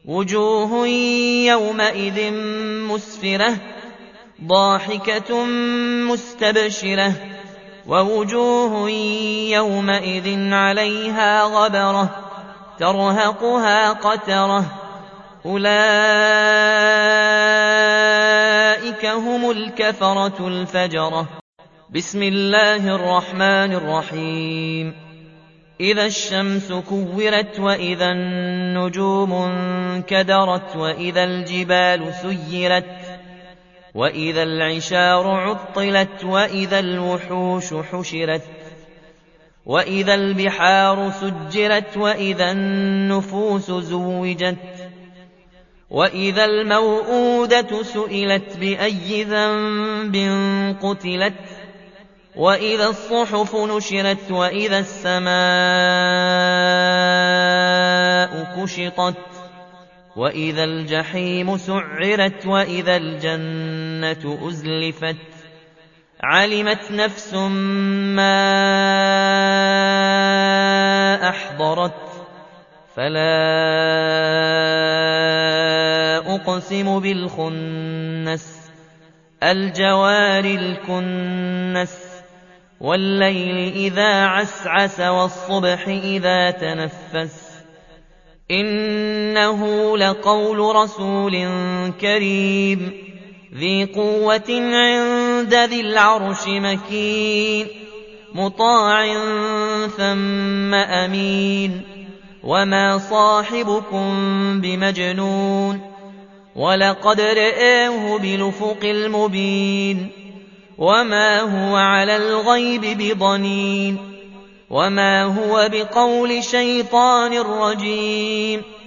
وجوه يومئذ مسفرة ضاحكة مستبشرة ووجوه يومئذ عليها غبرة ترهقها قترة أولئك هم الكفرة الفجرة. بسم الله الرحمن الرحيم. إذا الشمس كورت وإذا النجوم انكدرت وإذا الجبال سيرت وإذا العشار عطلت وإذا الوحوش حشرت وإذا البحار سجرت وإذا النفوس زوجت وإذا الموءودة سئلت بأي ذنب قتلت وإذا الصحف نشرت وإذا السماء كشطت وإذا الجحيم سعرت وإذا الجنة أزلفت علمت نفس ما أحضرت فلا أقسم بالخنس الجوار الكنس والليل إذا عسعس والصبح إذا تنفس إنه لقول رسول كريم ذي قوة عند ذي العرش مكين مطاع ثم أمين وما صاحبكم بمجنون ولقد رآه بالأفق المبين وما هو على الغيب بضنين وما هو بقول شيطان رجيم